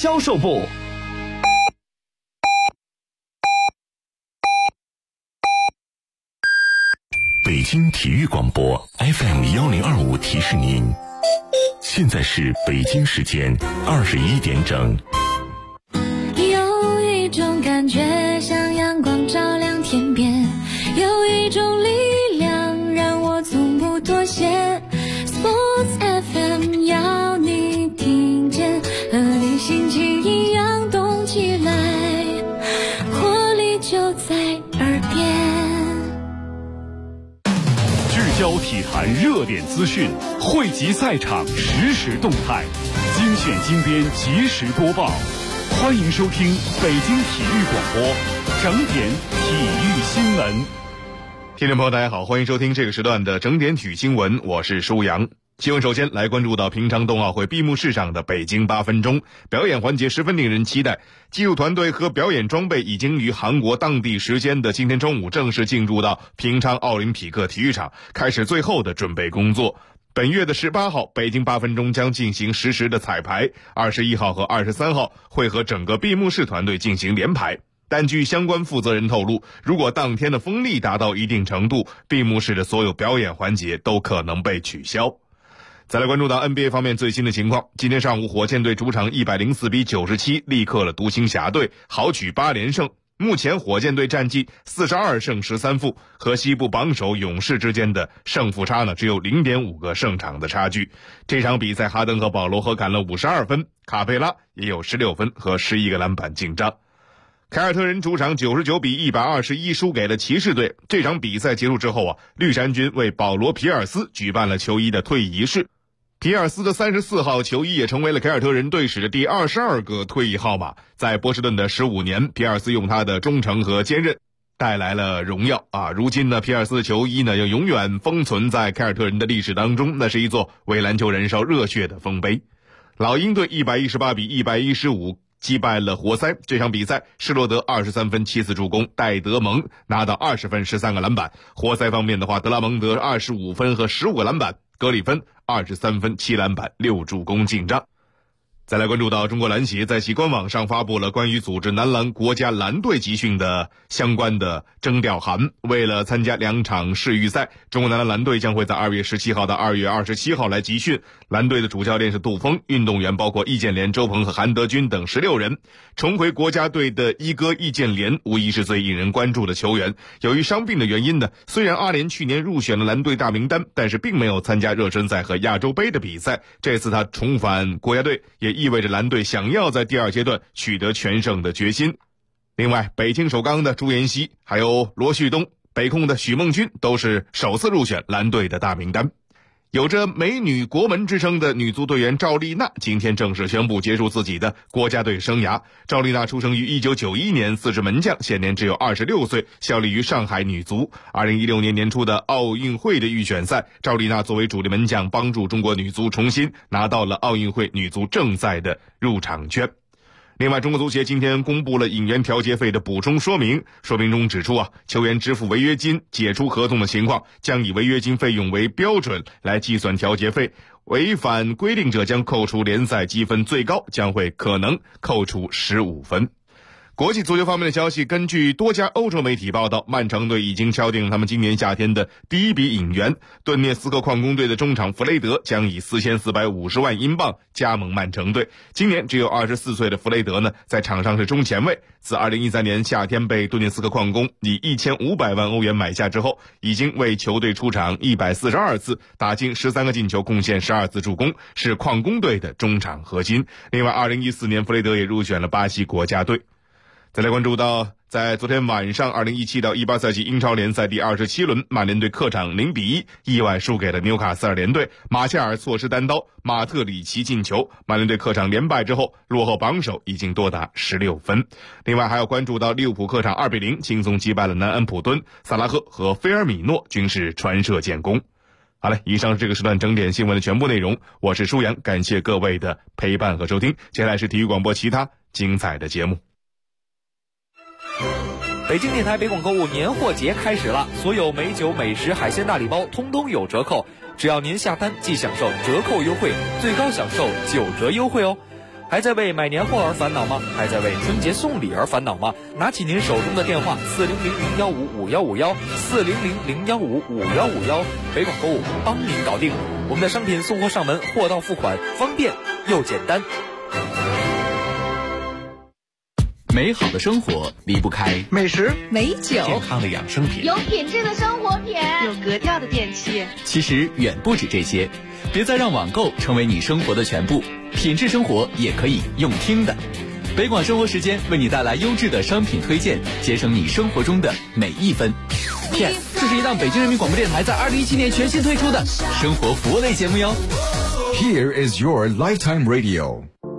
销售部。 北京体育广播 FM1025提示您，现在是北京时间21点整。 有一种感觉像阳光照亮天边，有一种力量让我从不妥协。 Sports FM 要你听见，和你心情一样动起来，活力就在耳边。 聚焦体坛热点资讯，汇集赛场实时动态，精选精编及时播报。欢迎收听北京体育广播整点体育新闻。 听众朋友大家好，欢迎收听这个时段的整点体育新闻，我是舒阳。新闻首先来关注到平昌冬奥会闭幕式上的北京8分钟表演环节，十分令人期待。技术团队和表演装备已经于韩国当地时间的今天中午正式进入到平昌奥林匹克体育场，开始最后的准备工作。本月的18号，北京8分钟将进行实时的彩排，21号和23号会和整个闭幕式团队进行联排。但据相关负责人透露，如果当天的风力达到一定程度，闭幕式的所有表演环节都可能被取消。再来关注到 NBA 方面最新的情况，今天上午火箭队主场104比97力克了独行侠队，豪取8连胜。目前火箭队战绩42胜13负，和西部榜首勇士之间的胜负差只有 0.5 个胜场的差距。这场比赛哈登和保罗合砍了52分，卡佩拉也有16分和11个篮板进账。凯尔特人主场99比121输给了骑士队。这场比赛结束之后绿衫军为保罗皮尔斯举办了球衣的退役仪式。皮尔斯的34号球衣也成为了凯尔特人队史的第22个退役号码。在波士顿的15年，皮尔斯用他的忠诚和坚韧带来了荣耀如今呢，皮尔斯的球衣要永远封存在凯尔特人的历史当中，那是一座为篮球人烧热血的丰碑。老鹰队118比115击败了活塞。这场比赛施罗德23分7次助攻，戴德蒙拿到20分13个篮板。活塞方面的话，德拉蒙德25分和15个篮板，格里芬23分7篮板6助攻进账。再来关注到中国篮协在其官网上发布了关于组织男篮国家篮队集训的相关的征调函。为了参加2场世预赛，中国男篮篮队将会在2月17号到2月27号来集训。篮队的主教练是杜锋，运动员包括易建联、周鹏和韩德君等16人。重回国家队的一哥易建联无疑是最引人关注的球员。由于伤病的原因虽然阿联去年入选了篮队大名单，但是并没有参加热身赛和亚洲杯的比赛。这次他重返国家队，也意味着篮队想要在第2阶段取得全胜的决心。另外，北京首钢的朱妍希还有罗旭东，北控的许梦君都是首次入选篮队的大名单。有着美女国门之称的女足队员赵丽娜今天正式宣布结束自己的国家队生涯。赵丽娜出生于1991年，4支门将，现年只有26岁，效力于上海女足。2016年年初的奥运会的预选赛，赵丽娜作为主力门将，帮助中国女足重新拿到了奥运会女足正赛的入场券。另外，中国足协今天公布了引援调节费的补充说明，说明中指出球员支付违约金解除合同的情况，将以违约金费用为标准来计算调节费，违反规定者将扣除联赛积分，最高将会可能扣除15分。国际足球方面的消息，根据多家欧洲媒体报道，曼城队已经敲定了他们今年夏天的第一笔引援。顿涅斯克矿工队的中场弗雷德将以4450万英镑加盟曼城队。今年只有24岁的弗雷德在场上是中前卫。自2013年夏天被顿涅斯克矿工以1500万欧元买下之后，已经为球队出场142次，打进13个进球，贡献12次助攻，是矿工队的中场核心。另外2014年弗雷德也入选了巴西国家队。再来关注到，在昨天晚上2017到18赛季英超联赛第27轮，曼联队客场0比1意外输给了纽卡斯尔联队，马夏尔错失单刀，马特里奇进球。曼联队客场连败之后，落后榜首已经多达16分。另外还要关注到利物浦客场2比0轻松击败了南安普敦，萨拉赫和菲尔米诺均是传射建功。好了，以上是这个时段整点新闻的全部内容，我是舒阳，感谢各位的陪伴和收听。接下来是体育广播其他精彩的节目。 北京电台北广购物年货节开始了，所有美酒美食海鲜大礼包通通有折扣，只要您下单即享受折扣优惠，最高享受9折优惠哦。 还在为买年货而烦恼吗？还在为春节送礼而烦恼吗？拿起您手中的电话，4000155151，4000155151，北广购物帮您搞定。我们的商品送货上门，货到付款，方便又简单。 美好的生活离不开美食、 美酒、 健康的养生品， 有品质的生活品， 有格调的电器。 其实远不止这些，别再让网购成为你生活的全部，品质生活也可以用听的。北广生活时间为你带来优质的商品推荐，节省你生活中的每一分。这是一档北京人民广播电台在2017年全新推出的生活服务类节目哟。 Here is your lifetime radio。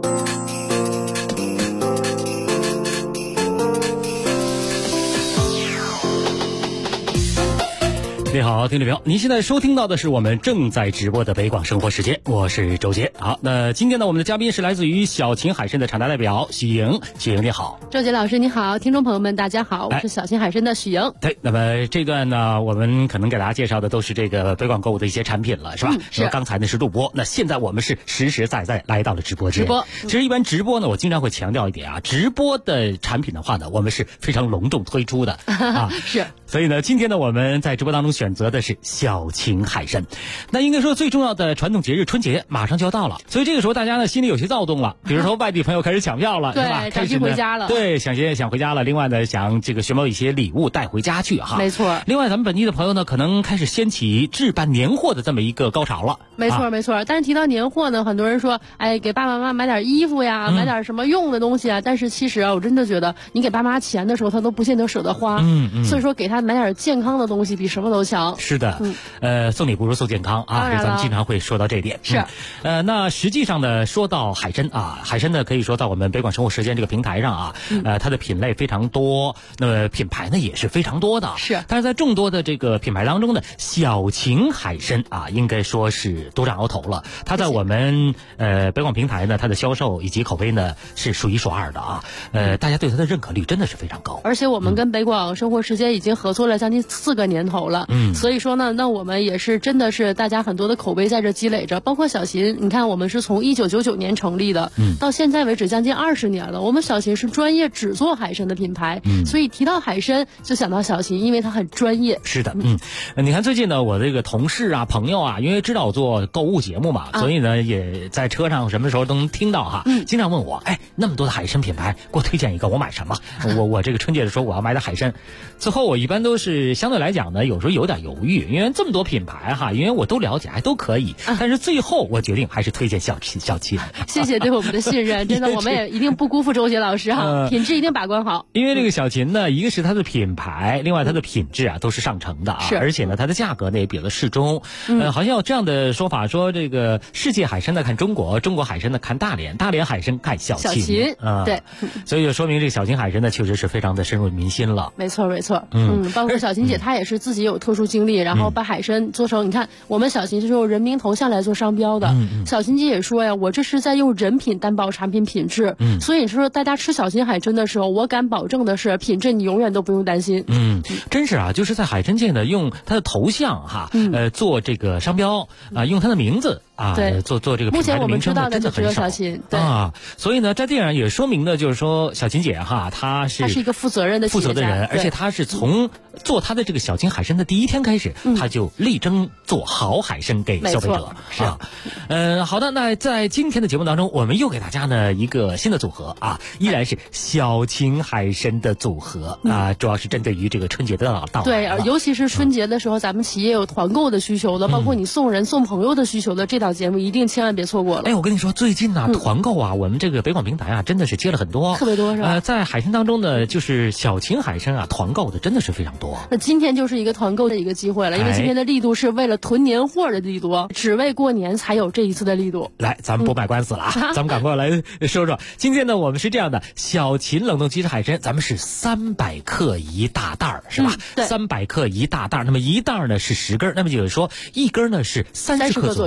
你好，听众朋友，您现在收听到的是我们正在直播的北广生活时间，我是周杰。好，那今天呢，我们的嘉宾是来自于小秦海参的厂家代表许莹。许莹你好。 周杰老师你好，听众朋友们大家好，我是小秦海参的许莹。 对，那么这段呢，我们可能给大家介绍的都是这个北广购物的一些产品了，是吧？ 是。 刚才呢是录播，那现在我们是实实在在来到了直播间。其实一般直播呢，我经常会强调一点啊，直播的产品的话呢，我们是非常隆重推出的啊。 是。 所以呢，今天呢，我们在直播当中选择的是小秦海参。那应该说最重要的传统节日春节马上就要到了，所以这个时候大家呢心里有些躁动了，比如说外地朋友开始抢票了， 对， 是吧？ 赶紧回家了。 对，想回家了。另外呢，想这个寻某一些礼物带回家去哈。 没错。 另外，咱们本地的朋友呢，可能开始掀起置办年货的这么一个高潮了。 没错，没错。但是提到年货呢，很多人说，哎，给爸爸妈妈买点衣服呀，买点什么用的东西啊。但是其实啊，我真的觉得，你给爸妈钱的时候，他都不见得舍得花。所以说，给他买点健康的东西，比什么都强。 是的。送礼不如送健康啊，咱们经常会说到这点。 是。 那实际上呢，说到海参啊，海参呢可以说在我们北广生活时间这个平台上啊，它的品类非常多，那么品牌呢也是非常多的。 是。 但是在众多的这个品牌当中呢，小秦海参啊，应该说是独占鳌头了。它在我们北广平台呢，它的销售以及口碑呢是数一数二的啊。大家对它的认可率真的是非常高。 而且我们跟北广生活时间已经合作了将近4个年头了。所以说呢，那我们也是真的是大家很多的口碑在这积累着，包括小秦，你看我们是从1999年成立的，到现在为止将近20年了。我们小秦是专业只做海参的品牌，所以提到海参就想到小秦，因为它很专业。 是的，你看最近呢，我这个同事啊、朋友啊，因为知道我做购物节目嘛，所以呢也在车上什么时候都能听到哈，经常问我，哎，那么多的海参品牌，给我推荐一个，我买什么？我这个春节的时候我要买点海参，最后我一般都是相对来讲呢，有时候有点犹豫，因为这么多品牌哈，因为我都了解，还都可以，但是最后我决定还是推荐小秦。 谢谢对我们的信任，真的我们也一定不辜负周杰老师哈，品质一定把关好。 因为这个小秦呢，一个是它的品牌，另外它的品质啊都是上乘的啊，而且呢它的价格呢也比较适中。好像有这样的说法，说这个世界海参呢看中国，中国海参呢看大连，大连海参看小秦啊。对， 所以就说明这个小秦海参呢确实是非常的深入民心了。 没错没错。包括小秦姐她也是自己有特殊经历，然后把海参做成，你看我们小秦是用人名头像来做商标的。小秦姐也说呀，我这是在用人品担保产品品质。所以说大家吃小秦海参的时候，我敢保证的是品质你永远都不用担心。 真是啊，就是在海参界呢，用它的头像哈，做这个商标啊，用它的名字啊，做这个品牌的名称真的很少。 小秦啊，所以呢，在这样也说明的就是说，小秦姐哈，她是一个负责任的人，而且她是从做她的这个小秦海参的第一天开始，她就力争做好海参给消费者啊。好的，那在今天的节目当中，我们又给大家呢一个新的组合啊，依然是小秦海参的组合啊，主要是针对于这个春节的到来。 对，尤其是春节的时候，咱们企业有团购的需求的，包括你送人送朋友的需求的，这档节目一定千万别错过了。 哎，我跟你说，最近呢团购啊，我们这个北广平台啊，真的是接了很多， 特别多是吧？ 在海参当中呢，就是小秦海参啊，团购的真的是非常多。 那今天就是一个团购的一个机会了，因为今天的力度是为了囤年货的力度，只为过年才有这一次的力度。 来，咱们不卖官司了啊，咱们赶快来说说。今天呢，我们是这样的，小秦冷冻即食海参，咱们是300克一大袋儿，是吧？300克一大袋儿，那么一袋儿呢是10根，那么就是说一根呢是30克左右的大海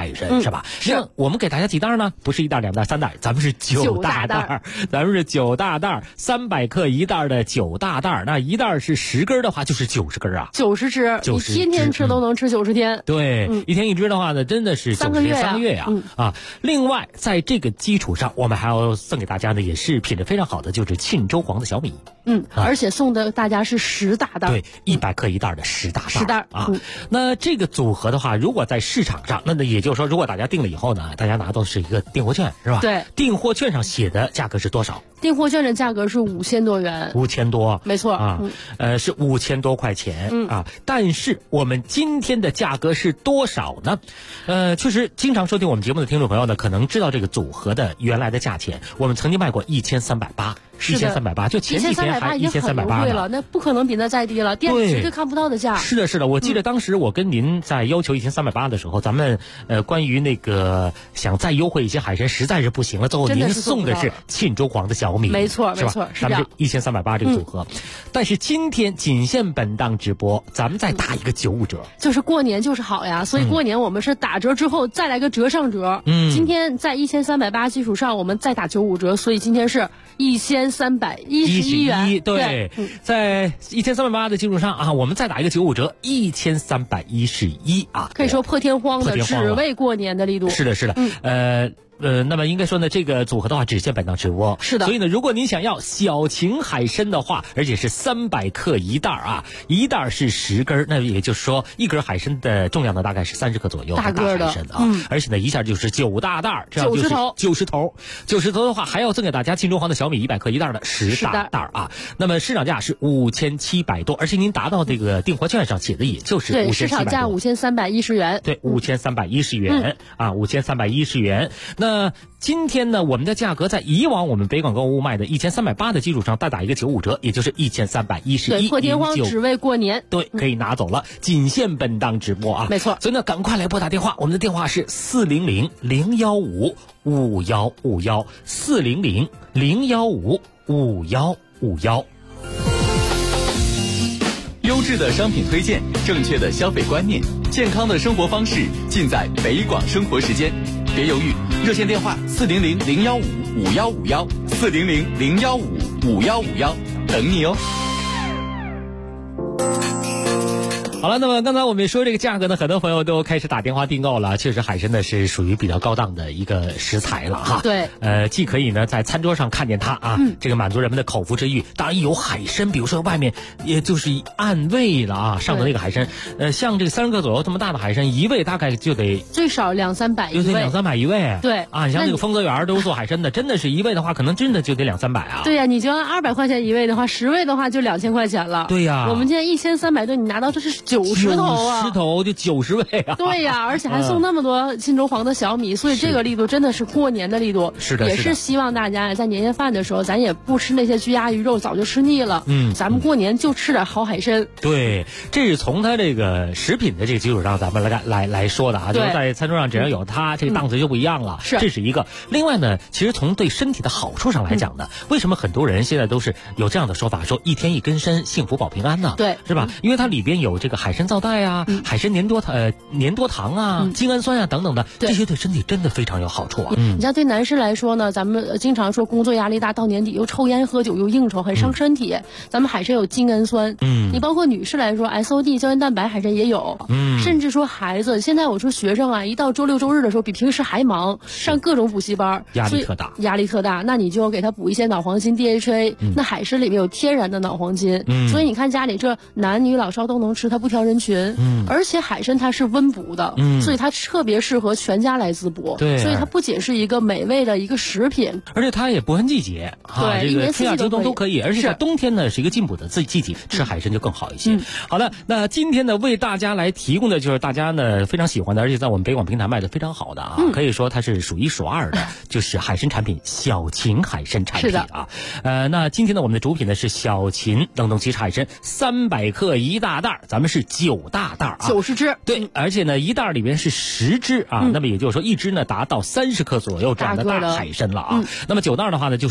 海参，是吧？是。我们给大家几袋呢？不是1袋、2袋、3袋，咱们是9大袋，咱们是9大袋，300克1袋的9大袋。那1袋是10根的话，就是90根啊，90只，你天天吃都能吃90天。对，一天1只的话呢，真的是3个月呀，啊。另外，在这个基础上，我们还要送给大家的也是品质非常好的，就是沁州黄的小米。而且送的大家是10大袋，对，100克1袋的10大袋啊。那这个组合的话，如果在市场上，那也就是说，如果大家订了以后呢，大家拿到是一个订货券，是吧？对，订货券上写的价格是多少？订货券的价格是5000多元，5000多，没错啊，是5000多块钱啊。但是我们今天的价格是多少呢？确实，经常收听我们节目的听众朋友呢，可能知道这个组合的原来的价钱。我们曾经卖过1380，1380，就前几天还1380了，那不可能比那再低了，店里绝对看不到的价。是的，是的，我记得当时我跟您在要求1380的时候，咱们关于那个想再优惠一些海参实在是不行了，最后您送的是沁州黄的小米，没错，没错，是这样。1380这个组合，但是今天仅限本档直播，咱们再打一个95折，就是过年就是好呀，所以过年我们是打折之后再来个折上折。今天在1380基础上，我们再打95折，所以今天是1311元。对，在1380的基础上啊，我们再打一个95折，1311啊，可以说破天荒的只为过年的力度。是的，是的，那么应该说呢，这个组合的话只限本档直播。是的，所以呢，如果您想要小型海参的话，而且是300克1袋啊，1袋是10根，那也就是说1根海参的重量呢大概是30克左右，大个的海参啊，而且呢一下就是9大袋，这样就是90头的话，还要赠给大家沁州黄的小米100克1袋的10大袋啊。那么市场价是5700多，而且您达到这个订货券上写的也就是5700多，对，市场价5310元，对，5310元啊，5310元。那今天呢，我们的价格在以往我们北广购物卖的1380的基础上，再打一个95折，也就是1311，对，破天荒只为过年，对，可以拿走了，仅限本档直播啊，没错。所以呢，赶快来拨打电话，我们的电话是400-015-5151，400-015-5151。 优质的商品推荐，正确的消费观念，健康的生活方式，尽在北广生活时间。别犹豫，热线电话400-015-5151，400-015-5151，等你哦。好了，那么刚才我们说这个价格呢，很多朋友都开始打电话订购了。确实，海参呢是属于比较高档的一个食材了哈。对，既可以呢在餐桌上看见它啊，这个满足人们的口腹之欲。当然有海参，比如说外面也就是按位了啊，上的那个海参，像这个30克左右这么大的海参，一位大概就得最少200-300一位，就得200-300一位。对啊，你像这个丰泽园都是做海参的，真的是一位的话，可能真的就得200-300啊。对呀，你就按200块钱一位的话，10位的话就2000块钱了。对呀，我们现在1300多，你拿到这是90头啊，90头就90位啊！对呀，而且还送那么多沁州黄的小米，所以这个力度真的是过年的力度。是的，也是希望大家在年夜饭的时候，咱也不吃那些鸡鸭鱼肉，早就吃腻了。咱们过年就吃点好海参。对，这是从它这个食品的这个基础上，咱们来说的啊，就是在餐桌上只要有它，这个档次就不一样了。是，这是一个。另外呢，其实从对身体的好处上来讲呢，为什么很多人现在都是有这样的说法，说1天1根参，幸福保平安呢？对，是吧？因为它里边有这个海参皂带啊，海参粘多糖啊，精氨酸啊等等的，这些对身体真的非常有好处啊。你像对男士来说呢，咱们经常说工作压力大，到年底又抽烟喝酒又应酬，很伤身体。咱们海参有精氨酸，你包括女士来说 SOD 胶原蛋白海参也有，甚至说孩子，现在我说学生啊，一到周六周日的时候比平时还忙，上各种补习班，压力特大，那你就给他补一些脑黄金 DHA，那海参里面有天然的脑黄金，所以你看家里这男女老少都能吃，它不挑人群。而且海参它是温补的，所以它特别适合全家来滋补。对，所以它不仅是一个美味的一个食品，而且它也不分季节，对，这个春夏秋冬都可以。而且在冬天呢是一个进补的季节，吃海参就更好一些。好的，那今天呢为大家来提供的就是大家呢非常喜欢的，而且在我们北广平台卖的非常好的啊，可以说它是数1数2的，就是海参产品，小秦海参产品啊。那今天呢我们的主品呢是小秦冷冻鸡海参，300克1大袋，咱们是9大袋啊，90只。对，而且呢1袋里面是10只啊，那么也就是说1只呢达到30克左右这样的大海参了啊。那么9袋的话呢就是90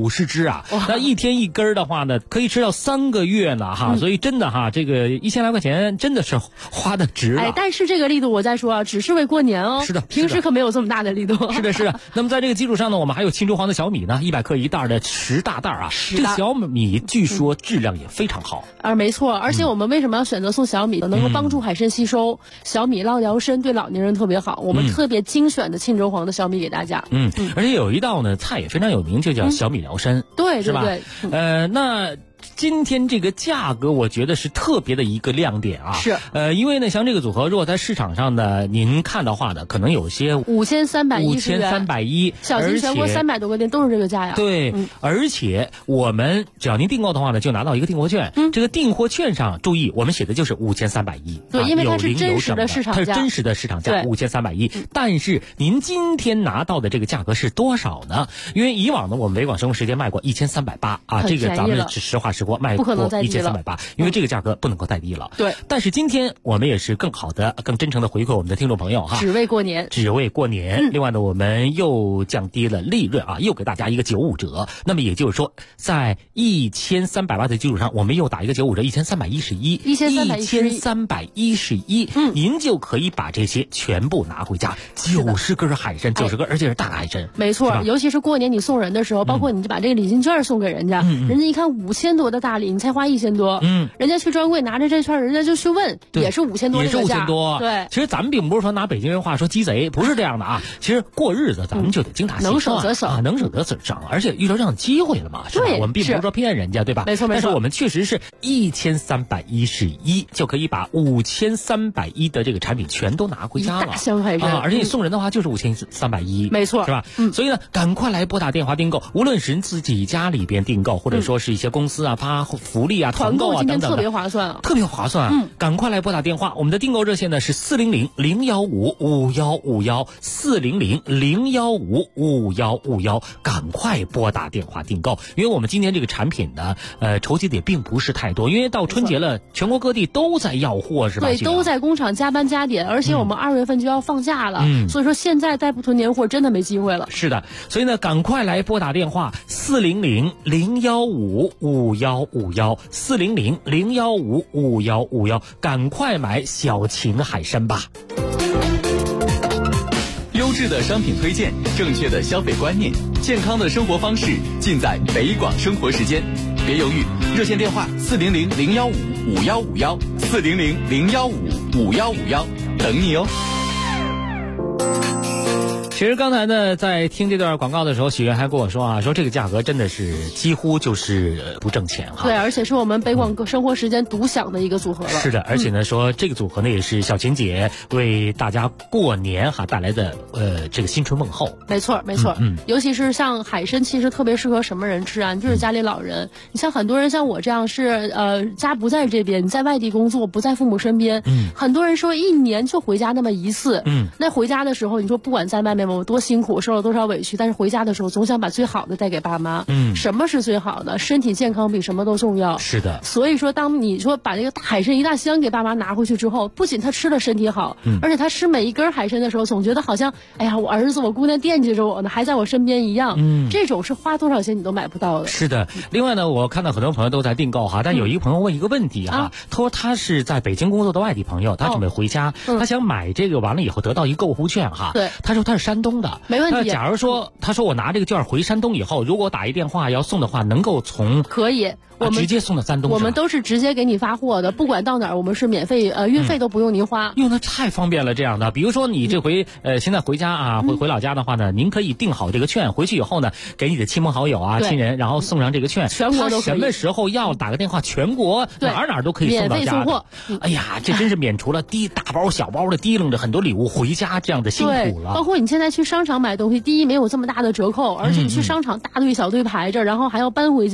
90支啊，那一天一根的话呢，可以吃到3个月呢哈，所以真的哈，这个1000来块钱真的是花的值了。 但是这个力度我再说啊，只是为过年哦。 是的， 平时可没有这么大的力度。 是的，是的。那么在这个基础上呢，我们还有青州黄的小米呢，100克一袋的10大袋啊，这个小米据说质量也非常好。 没错，而且我们为什么要选择送小米呢？能够帮助海参吸收，小米捞疗身，对老年人特别好。我们特别精选的青州黄的小米给大家。 而且有一道呢菜也非常有名，就叫小米疗身， 对， 是吧？ 对。 那今天这个价格，我觉得是特别的一个亮点啊。 是。 因为呢，像这个组合，如果在市场上呢，您看的话呢，可能有些 5310，小型全国300多个店都是这个价呀。 对，而且我们只要您订购的话呢，就拿到一个订货券。这个订货券上，注意，我们写的就是5310。 对，因为它是真实的市场价， 它是真实的市场价5310。但是您今天拿到的这个价格是多少呢？因为以往呢，我们北广生活时间卖过1380啊，这个咱们实话实说卖过1380，因为这个价格不能够再低了。 对， 但是今天我们也是更好的、更真诚的回馈我们的听众朋友哈， 只为过年。 另外呢，我们又降低了利润啊，又给大家一个95折。那么也就是说，在1380的基础上，我们又打一个95折，1311，您就可以把这些全部拿回家，90根海参，90根，而且是大海参。 没错，尤其是过年你送人的时候，包括你就把这个礼金券送给人家，人家一看5000多的大礼，你才花1000多，人家去专柜拿着这券，人家就去问，也是5000多， 也是5000多。 对， 其实咱们并不是说拿北京人话说鸡贼，不是这样的啊。其实过日子咱们就得精打细算， 能省则省啊，能省则省，而且遇到这样的机会了嘛，是吧？我们并不是说骗人家，对吧？ 没错。 但是我们确实是1311就可以把5310的这个产品全都拿回家了，而且你送人的话就是5310， 没错， 是吧？所以呢，赶快来拨打电话订购，无论是您自己家里边订购，或者说是一些公司啊发福利啊、团购啊等等的， 特别划算啊， 特别划算。赶快来拨打电话，我们的订购热线呢是400-015-5151，400-015-5151，赶快拨打电话订购，因为我们今天这个产品呢，筹集的也并不是太多，因为到春节了，全国各地都在要货，是吧？ 对，都在工厂加班加点，而且我们2月份就要放假了，所以说现在再不囤年货，真的没机会了。 是的，所以呢，赶快来拨打电话400-015-5151，400-015-5151，赶快买小秦海参吧。 优质的商品推荐，正确的消费观念，健康的生活方式，尽在北广生活时间。别犹豫，热线电话400-015-5151，400-015-5151，等你哦。 其实刚才呢，在听这段广告的时候，许愿还跟我说啊，说这个价格真的是几乎就是不挣钱哈。 对，而且是我们北广生活时间独享的一个组合了。 是的，而且呢，说这个组合呢也是小秦姐为大家过年哈带来的这个新春问候。 没错，没错。尤其是像海参，其实特别适合什么人吃啊？就是家里老人。你像很多人像我这样是家不在这边，你在外地工作，不在父母身边。很多人说一年就回家那么一次。那回家的时候，你说不管在外面我多辛苦，受了多少委屈，但是回家的时候总想把最好的带给爸妈。什么是最好的？身体健康比什么都重要。 是的。 所以说，当你说把这个大海参一大箱给爸妈拿回去之后，不仅他吃了身体好，而且他吃每一根海参的时候，总觉得好像，哎呀，我儿子我姑娘惦记着我呢，还在我身边一样。这种是花多少钱你都买不到的。 是的。另外呢，我看到很多朋友都在订购哈，但有一个朋友问一个问题哈，他说他是在北京工作的外地朋友，他准备回家，他想买这个完了以后得到一个购物券哈。 对。 他说他是山东的， 没问题。 假如说他说我拿这个券回山东以后，如果打一电话要送的话，能够从可以。我们直接送到山东， 我们都是直接给你发货的，不管到哪儿，我们是免费，运费都不用您花。 那太方便了，这样的，比如说你这回现在回家啊，回老家的话呢，您可以订好这个券，回去以后呢，给你的亲朋好友啊、亲人，然后送上这个券， 全国都可以。 什么时候要打个电话，全国哪都可以送到家的。 免费送货。 哎呀，这真是免除了大包小包的提楞着很多礼物回家这样的辛苦了。 包括你现在去商场买东西，第一没有这么大的折扣，而且你去商场大队小队排着，然后还要搬回家。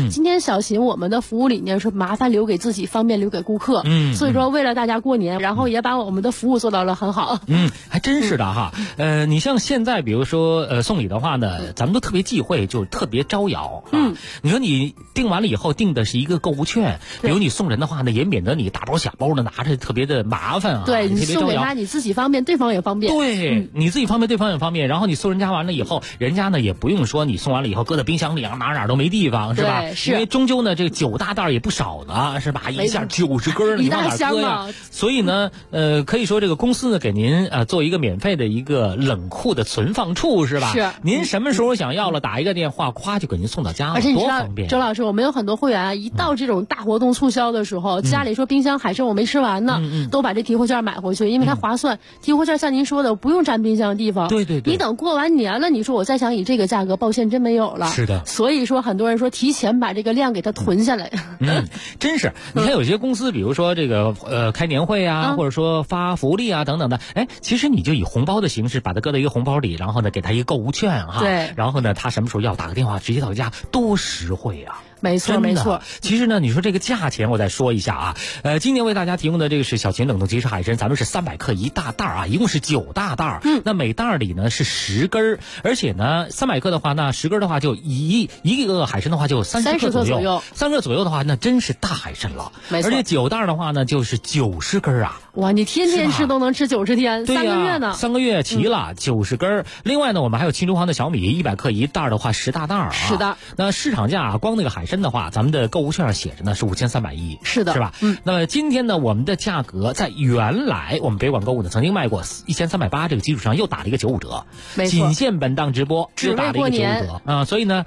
今天小秦我们的服务理念是麻烦留给自己，方便留给顾客。所以说为了大家过年，然后也把我们的服务做到了很好。 还真是的哈。你像现在比如说送礼的话呢，咱们都特别忌讳，就特别招摇。你说你订完了以后订的是一个购物券，比如你送人的话呢，也免得你大包小包的拿着特别的麻烦啊。 对，你送给他你自己方便，对方也方便。 对，你自己方便，对方也方便。然后你送人家完了以后，人家呢也不用说你送完了以后搁在冰箱里啊，哪都没地方，是吧？ 是。 因为终究呢这个9大袋也不少呢，是吧？一下90根，你往哪搁呀？所以呢，可以说这个公司呢给您做一个免费的一个冷库的存放处，是吧？ 是。 您什么时候想要了，打一个电话，咵就给您送到家了， 而且你知道， 多方便。 周老师，我们有很多会员啊，一到这种大活动促销的时候，家里说冰箱海参我没吃完呢，都把这提货券买回去，因为它划算。提货券像您说的，不用占冰箱的地方。 对。 你等过完年了，你说我再想以这个价格，抱歉真没有了。 是的。 所以说很多人说提前把这个量给它囤下来。 真是。你看有些公司，比如说这个开年会啊，或者说发福利啊等等的，其实你就以红包的形式把它搁到一个红包里，然后呢给他一个购物券哈。 对。 然后呢他什么时候要打个电话直接到家，多实惠啊。 没错。 其实呢，你说这个价钱，我再说一下啊。今年为大家提供的这个是小秦冷冻即食海参，咱们是300克一大袋啊，一共是9大袋。那每袋里呢是10根，而且呢300克的话，那10根的话就一个海参的话就30克左右。30克左右的话，那真是大海参了。 没错。 而且9袋的话呢，就是90根啊。 哇，你天天吃都能吃90天，3个月呢。 3个月齐了，90根。另外呢，我们还有青州黄的小米100克一袋的话10大袋啊。 是的。 那市场价光那个海参的话，咱们的购物券上写着呢是5310。 是的。 是吧？那么今天呢，我们的价格在原来我们北广购物呢曾经卖过1380这个基础上又打了一个95折。 没错。 仅限本档直播只打了一个95折啊，所以呢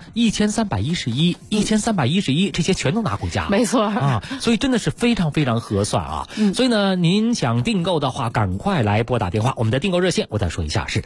1311这些全都拿回家了。 没错啊，所以真的是非常非常合算啊。所以呢，您想订购的话，赶快来拨打电话，我们的订购热线我再说一下是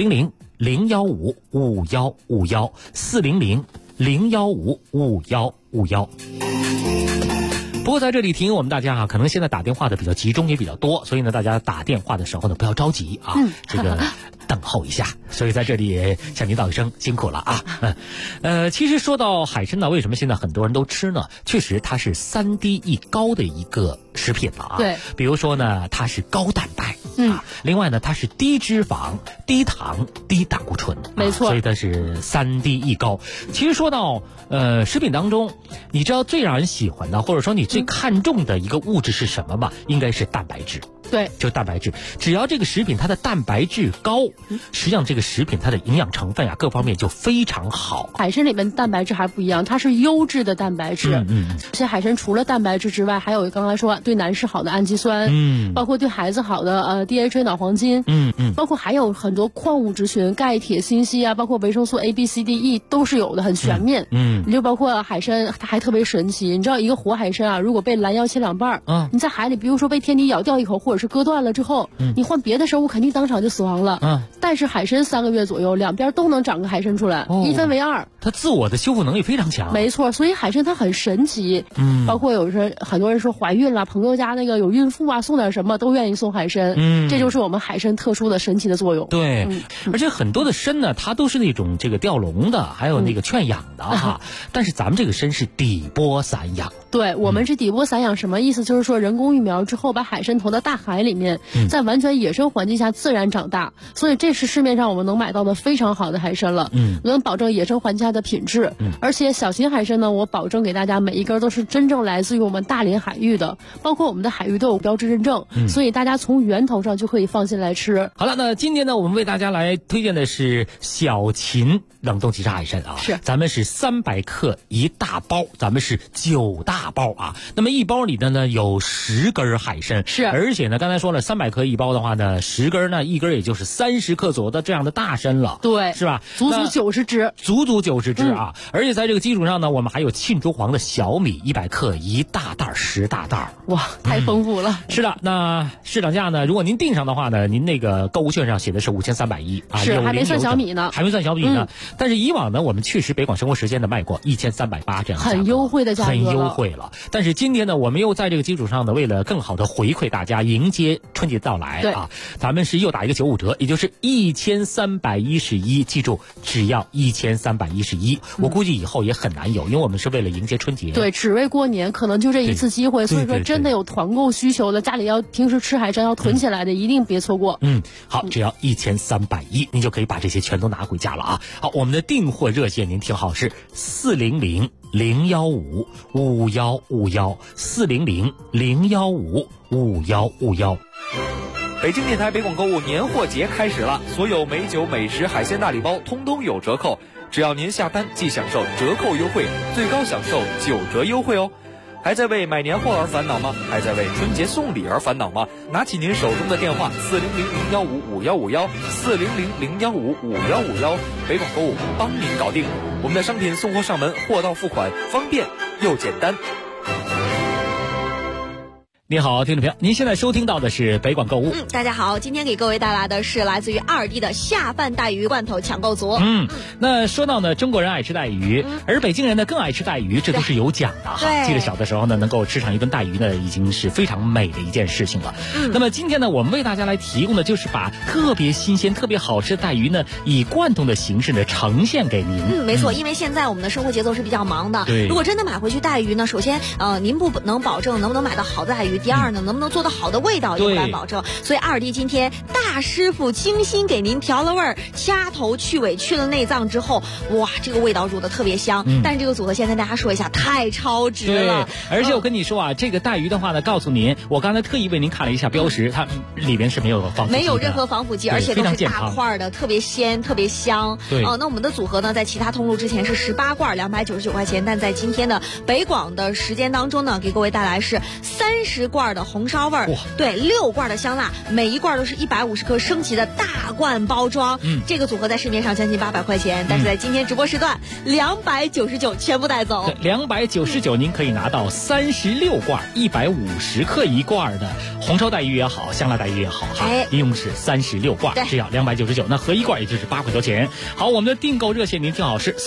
400-015-5151，400-015-5151。不过在这里提醒我们大家可能现在打电话的比较集中也比较多，所以呢大家打电话的时候呢不要着急啊，这个等候一下。所以在这里也向您道一声辛苦了啊。其实说到海参呢，为什么现在很多人都吃呢？确实它是3低1高的一个食品了啊。 对。 比如说呢，它是高蛋白。另外呢，它是低脂肪、低糖、低胆固醇。 没错。 所以它是3低1高。其实说到食品当中，你知道最让人喜欢的，或者说你最看重的一个物质是什么吗？应该是蛋白质。 对， 就蛋白质。只要这个食品它的蛋白质高，实际上这个食品它的营养成分各方面就非常好。 海参里面的蛋白质还不一样，它是优质的蛋白质。这些海参除了蛋白质之外，还有刚才说对男士好的氨基酸，包括对孩子好的DHA 脑黄金，包括还有很多矿物质群，钙、铁、锌、硒啊，包括维生素 A、B、C、D、E 都是有的，很全面。你就包括海参，它还特别神奇。你知道一个活海参如果被拦腰切2半，你在海里，比如说被天敌咬掉一口，或者是割断了之后，你换别的生物肯定当场就死亡了。但是海参3个月左右，两边都能长个海参出来，1分为2。 它自我的修复能力非常强。 没错，所以海参它很神奇。包括很多人说怀孕了，朋友家那个有孕妇送点什么都愿意送海参。这就是我们海参特殊的神奇的作用。 对。而且很多的参呢，它都是那种这个吊笼的，还有那个圈养的但是咱们这个参是底波散养。 对，我们是底波散养，什么意思？就是说人工育苗之后把海参投到大海里面，在完全野生环境下自然长大，所以这是市面上我们能买到的非常好的海参了。能保证野生环境下的品质。而且小型海参呢，我保证给大家每一根都是真正来自于我们大连海域的，包括我们的海域都有标志认证，所以大家从源头上就可以放心来吃。 好了，那今天呢，我们为大家来推荐的是小秦冷冻即食海参啊。 是。 咱们是300克一大包，咱们是9大包啊。那么一包里的呢有10根海参。 是。 而且呢，刚才说了300克一包的话呢，10根呢一根也就是30克左右的这样的大参了。 对。 是吧？ 足90只。 足90只啊。而且在这个基础上呢，我们还有沁州黄的小米100克一大袋10大袋。 哇，太丰富了。 是的，那市场价呢，如果您订上的话呢，您那个购物券上写的是5310啊。 是，还没算小米呢。 还没算小米呢。但是以往呢，我们确实北广生活时间的卖过1380这样的很优惠的价格。 很优惠了。但是今天呢，我们又在这个基础上呢，为了更好的回馈大家，迎迎接春节到来啊，咱们是又打一个95折，也就是1311，记住只要1311。我估计以后也很难有，因为我们是为了迎接春节。 对，只为过年，可能就这一次机会，所以说真的有团购需求的，家里要平时吃海参要囤起来的，一定别错过。 好，只要1311，您就可以把这些全都拿回家了啊。好，我们的订货热线您听好是400-015-5151，400-015-5151。 北京电台北广购物年货节开始了，所有美酒美食海鲜大礼包通通有折扣，只要您下单即享受折扣优惠，最高享受9折优惠哦。还在为买年货而烦恼吗？还在为春节送礼而烦恼吗？拿起您手中的电话400-015-5151，400-015-5151，北广购物帮您搞定。我们的商品送货上门，货到付款，方便又简单。 你好，听众朋友，您现在收听到的是北广购物。 大家好，今天给各位带来的是来自于2D 的下饭带鱼罐头抢购组。 那说到呢，中国人爱吃带鱼，而北京人呢更爱吃带鱼，这都是有奖的哈。记得小的时候呢，能够吃上一顿带鱼呢，已经是非常美的一件事情了。那么今天呢，我们为大家来提供的就是把特别新鲜、特别好吃的带鱼呢，以罐头的形式呢呈现给您。 没错，因为现在我们的生活节奏是比较忙的。 对， 如果真的买回去带鱼呢，首先您不能保证能不能买到好的带鱼。第二呢，能不能做到好的味道也不敢保证，所以2D今天大师傅精心给您调了味儿，掐头去尾去了内脏之后，哇，这个味道入的特别香。但是这个组合先跟大家说一下，太超值了。 而且我跟你说啊，这个带鱼的话呢，告诉您，我刚才特意为您看了一下标识，它里边是没有防腐剂的， 没有任何防腐剂，而且都是大块的，特别鲜，特别香。 对， 那我们的组合呢，在其他通路之前是18罐299块钱，但在今天的北广的时间当中呢，给各位带来是30罐的红烧味儿，对，6罐的香辣，每一罐都是150克升级的大罐包装。这个组合在市面上将近800块钱，但是在今天直播时段299全部带走。 对，299您可以拿到36罐150克一罐的红烧带鱼也好，香辣带鱼也好哈，一共是36罐，只要299，那合一罐也就是8块多钱。好，我们的订购热线您听好是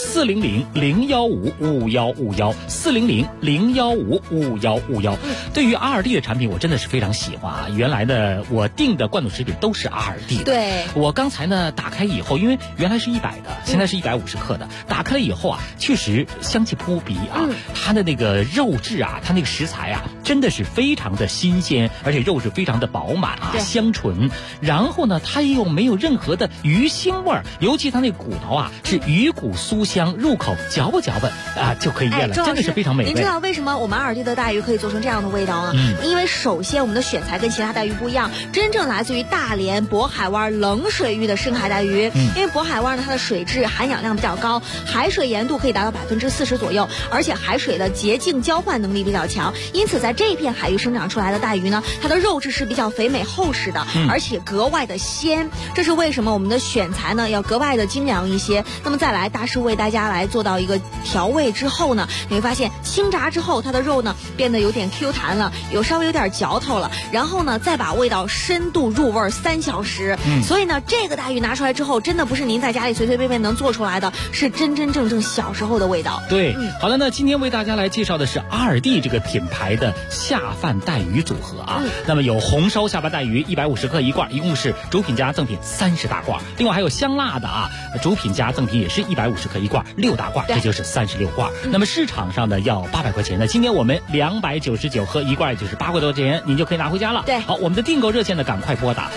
400-015-5151，400-015-5151。对于2D的产品，我真的是非常喜欢啊！原来呢，我订的罐头食品都是2D的。 对， 我刚才呢打开以后，因为原来是100的，现在是150克的，打开了以后啊，确实香气扑鼻啊，它的那个肉质啊，它那个食材啊，真的是非常的新鲜，而且肉质非常的饱满啊，香醇。然后呢，它又没有任何的鱼腥味儿，尤其它那骨头啊是鱼骨酥香，入口嚼吧啊就可以咽了，真的是非常美味。 您知道为什么我们2D的带鱼可以做成这样的味道呢？因为首先我们的选材跟其他带鱼不一样，真正来自于大连渤海湾冷水域的深海带鱼。因为渤海湾呢，它的水质含氧量比较高，海水盐度可以达到40%左右，而且海水的洁净交换能力比较强，因此在这片海域生长出来的带鱼呢，它的肉质是比较肥美厚实的，而且格外的鲜。这是为什么我们的选材呢要格外的精良一些。那么再来，大师为大家来做到一个调味之后呢，你会发现清炸之后它的肉呢变得有点 Q 弹了，稍微有点嚼头了，然后呢再把味道深度入味3小时。所以呢，这个带鱼拿出来之后，真的不是您在家里随随便便能做出来的，是真真正正小时候的味道。 对，好的，那今天为大家来介绍的是2D这个品牌的下饭带鱼组合啊。那么有红烧下饭带鱼150克一罐，一共是主品加赠品30大罐，另外还有香辣的啊，主品加赠品也是150克一罐，6大罐，这就是36罐。那么市场上呢要800块钱的，今天我们299克一罐，就是8块多钱，您就可以拿回家了。 对， 好，我们的订购热线呢，赶快拨打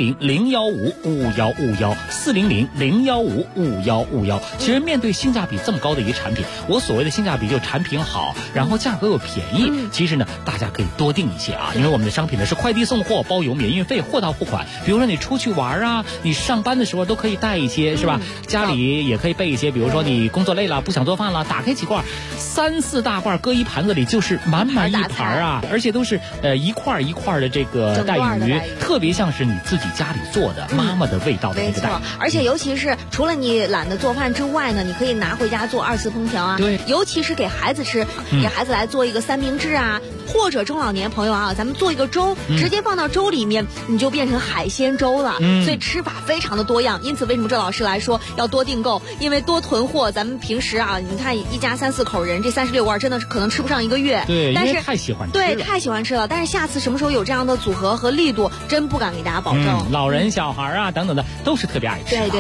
400-015-5151，400-015-5151。其实面对性价比这么高的一个产品，我所谓的性价比就产品好，然后价格又便宜。其实呢，大家可以多订一些啊，因为我们的商品呢是快递送货，包邮免运费，货到付款。比如说你出去玩啊，你上班的时候都可以带一些，是吧？家里也可以备一些，比如说你工作累了不想做饭了，打开几罐，3、4大罐搁一盘子里，就是满满一盘啊，而且都是一块一块的这个带鱼，特别像是你自己家里做的妈妈的味道的那个带鱼。 而且尤其是除了你懒得做饭之外呢，你可以拿回家做2次烹调啊。 对， 尤其是给孩子吃，给孩子来做一个三明治啊， 或者中老年朋友啊，咱们做一个粥，直接放到粥里面，你就变成海鲜粥了。所以吃法非常的多样。因此，为什么这老师来说要多订购？因为多囤货，咱们平时啊，你看一家3、4口人，这36碗真的是可能吃不上1个月。 对， 但是因为太喜欢吃了。对，太喜欢吃了。但是下次什么时候有这样的组合和力度，真不敢给大家保证。 老人、小孩啊等等的都是特别爱吃的。 对对。